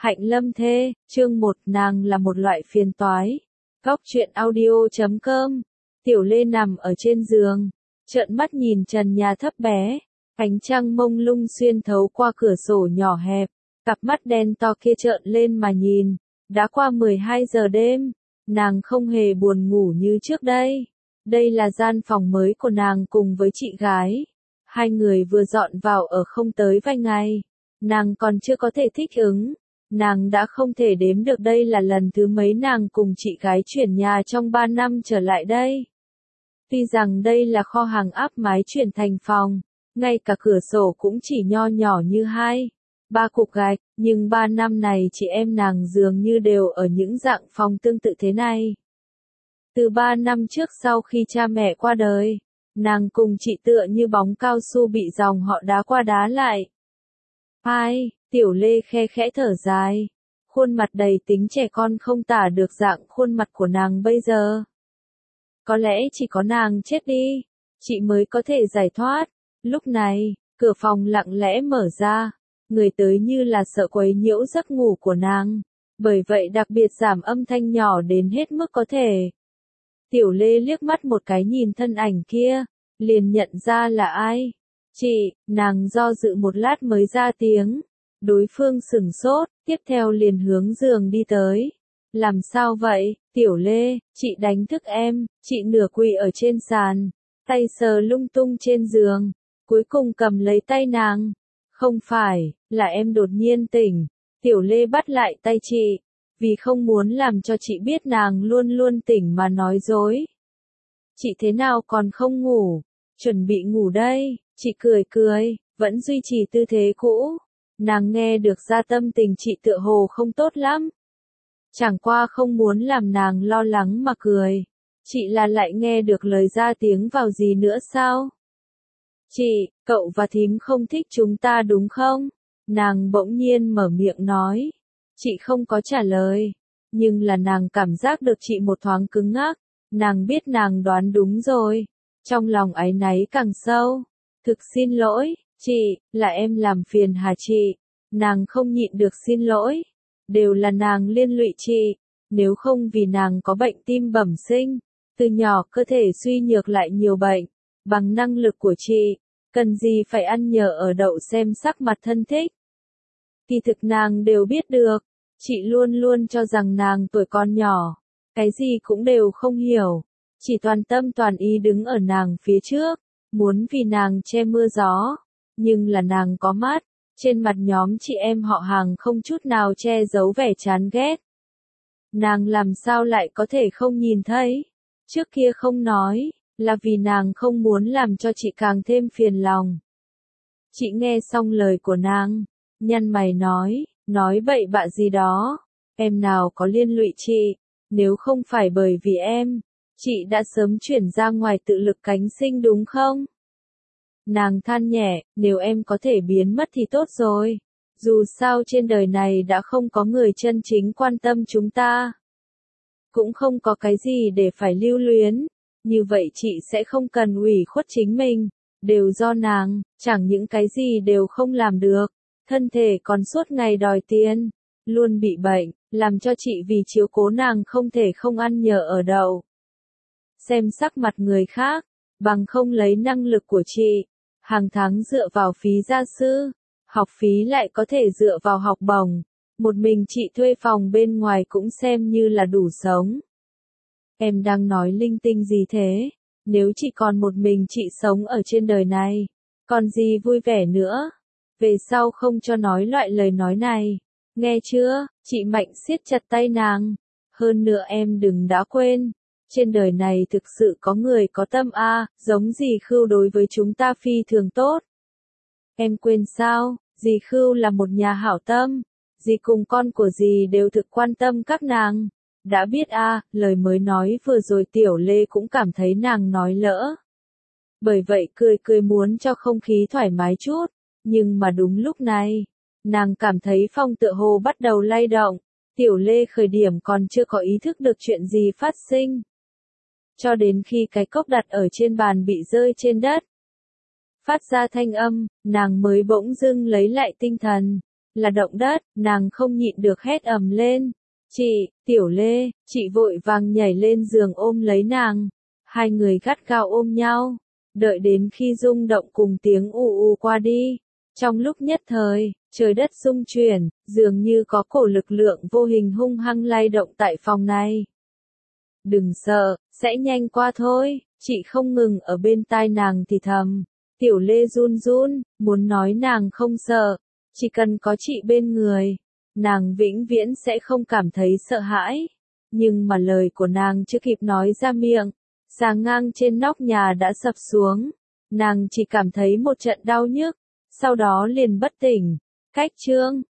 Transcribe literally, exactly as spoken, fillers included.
Hạnh Lâm Thê, chương một, nàng là một loại phiền toái. Góc truyện audio chấm com. Tiểu Lê nằm ở trên giường, trợn mắt nhìn trần nhà thấp bé, ánh trăng mông lung xuyên thấu qua cửa sổ nhỏ hẹp, cặp mắt đen to kia trợn lên mà nhìn. Đã qua mười hai giờ đêm, nàng không hề buồn ngủ như trước đây. Đây là gian phòng mới của nàng cùng với chị gái. Hai người vừa dọn vào ở không tới vài ngày. Nàng còn chưa có thể thích ứng. Nàng đã không thể đếm được đây là lần thứ mấy nàng cùng chị gái chuyển nhà trong ba năm trở lại đây. Tuy rằng đây là kho hàng áp mái chuyển thành phòng, ngay cả cửa sổ cũng chỉ nho nhỏ như hai, ba cục gạch, nhưng ba năm này chị em nàng dường như đều ở những dạng phòng tương tự thế này. Từ ba năm trước sau khi cha mẹ qua đời, nàng cùng chị tựa như bóng cao su bị dòng họ đá qua đá lại. Ai, Tiểu Lê khe khẽ thở dài, khuôn mặt đầy tính trẻ con không tả được dạng khuôn mặt của nàng bây giờ. Có lẽ chỉ có nàng chết đi, chị mới có thể giải thoát. Lúc này, cửa phòng lặng lẽ mở ra, người tới như là sợ quấy nhiễu giấc ngủ của nàng, bởi vậy đặc biệt giảm âm thanh nhỏ đến hết mức có thể. Tiểu Lê liếc mắt một cái nhìn thân ảnh kia, liền nhận ra là ai. Chị, nàng do dự một lát mới ra tiếng. Đối phương sửng sốt, tiếp theo liền hướng giường đi tới. Làm sao vậy, Tiểu Lê, chị đánh thức em, chị nửa quỳ ở trên sàn, tay sờ lung tung trên giường, cuối cùng cầm lấy tay nàng. Không phải, là em đột nhiên tỉnh. Tiểu Lê bắt lại tay chị, vì không muốn làm cho chị biết nàng luôn luôn tỉnh mà nói dối. Chị thế nào còn không ngủ, chuẩn bị ngủ đây, chị cười cười, vẫn duy trì tư thế cũ. Nàng nghe được ra tâm tình chị tựa hồ không tốt lắm. Chẳng qua không muốn làm nàng lo lắng mà cười. Chị là lại nghe được lời ra tiếng vào gì nữa sao? Chị, cậu và thím không thích chúng ta đúng không? Nàng bỗng nhiên mở miệng nói. Chị không có trả lời. Nhưng là nàng cảm giác được chị một thoáng cứng ngắc. Nàng biết nàng đoán đúng rồi. Trong lòng áy náy càng sâu. Thực xin lỗi. Chị, là em làm phiền hả chị? Nàng không nhịn được xin lỗi. Đều là nàng liên lụy chị. Nếu không vì nàng có bệnh tim bẩm sinh, từ nhỏ cơ thể suy nhược lại nhiều bệnh, bằng năng lực của chị, cần gì phải ăn nhờ ở đậu xem sắc mặt thân thích. Kỳ thực nàng đều biết được, chị luôn luôn cho rằng nàng tuổi còn nhỏ, cái gì cũng đều không hiểu, chỉ toàn tâm toàn ý đứng ở nàng phía trước, muốn vì nàng che mưa gió. Nhưng là nàng có mắt, trên mặt nhóm chị em họ hàng không chút nào che giấu vẻ chán ghét. Nàng làm sao lại có thể không nhìn thấy? Trước kia không nói, là vì nàng không muốn làm cho chị càng thêm phiền lòng. Chị nghe xong lời của nàng, nhăn mày nói, nói bậy bạ gì đó, em nào có liên lụy chị, nếu không phải bởi vì em, chị đã sớm chuyển ra ngoài tự lực cánh sinh đúng không? Nàng than nhẹ, nếu em có thể biến mất thì tốt rồi. Dù sao trên đời này đã không có người chân chính quan tâm chúng ta. Cũng không có cái gì để phải lưu luyến. Như vậy chị sẽ không cần ủy khuất chính mình. Đều do nàng, chẳng những cái gì đều không làm được. Thân thể còn suốt ngày đòi tiền. Luôn bị bệnh, làm cho chị vì chiếu cố nàng không thể không ăn nhờ ở đậu. Xem sắc mặt người khác, bằng không lấy năng lực của chị. Hàng tháng dựa vào phí gia sư, học phí lại có thể dựa vào học bổng, một mình chị thuê phòng bên ngoài cũng xem như là đủ sống. Em đang nói linh tinh gì thế? Nếu chị còn một mình chị sống ở trên đời này, còn gì vui vẻ nữa? Về sau không cho nói loại lời nói này, nghe chưa? Chị mạnh siết chặt tay nàng. Hơn nữa em đừng đã quên. Trên đời này thực sự có người có tâm a, à, giống dì Khưu đối với chúng ta phi thường tốt. Em quên sao, dì Khưu là một nhà hảo tâm, dì cùng con của dì đều thực quan tâm các nàng. Đã biết a, à, lời mới nói vừa rồi Tiểu Lê cũng cảm thấy nàng nói lỡ. Bởi vậy cười cười muốn cho không khí thoải mái chút, nhưng mà đúng lúc này, nàng cảm thấy phong tựa hồ bắt đầu lay động. Tiểu Lê khởi điểm còn chưa có ý thức được chuyện gì phát sinh. Cho đến khi cái cốc đặt ở trên bàn bị rơi trên đất. Phát ra thanh âm, nàng mới bỗng dưng lấy lại tinh thần. là động đất, nàng không nhịn được hét ầm lên. Chị, Tiểu Lê, chị vội vàng nhảy lên giường ôm lấy nàng. Hai người gắt gao ôm nhau, đợi đến khi rung động cùng tiếng ù ù qua đi. Trong lúc nhất thời, trời đất rung chuyển, dường như có cổ lực lượng vô hình hung hăng lay động tại phòng này. Đừng sợ, sẽ nhanh qua thôi, chị không ngừng ở bên tai nàng thì thầm. Tiểu Lê run run, muốn nói nàng không sợ, chỉ cần có chị bên người, nàng vĩnh viễn sẽ không cảm thấy sợ hãi. Nhưng mà lời của nàng chưa kịp nói ra miệng, xà ngang trên nóc nhà đã sập xuống. Nàng chỉ cảm thấy một trận đau nhức, sau đó liền bất tỉnh. Cách chương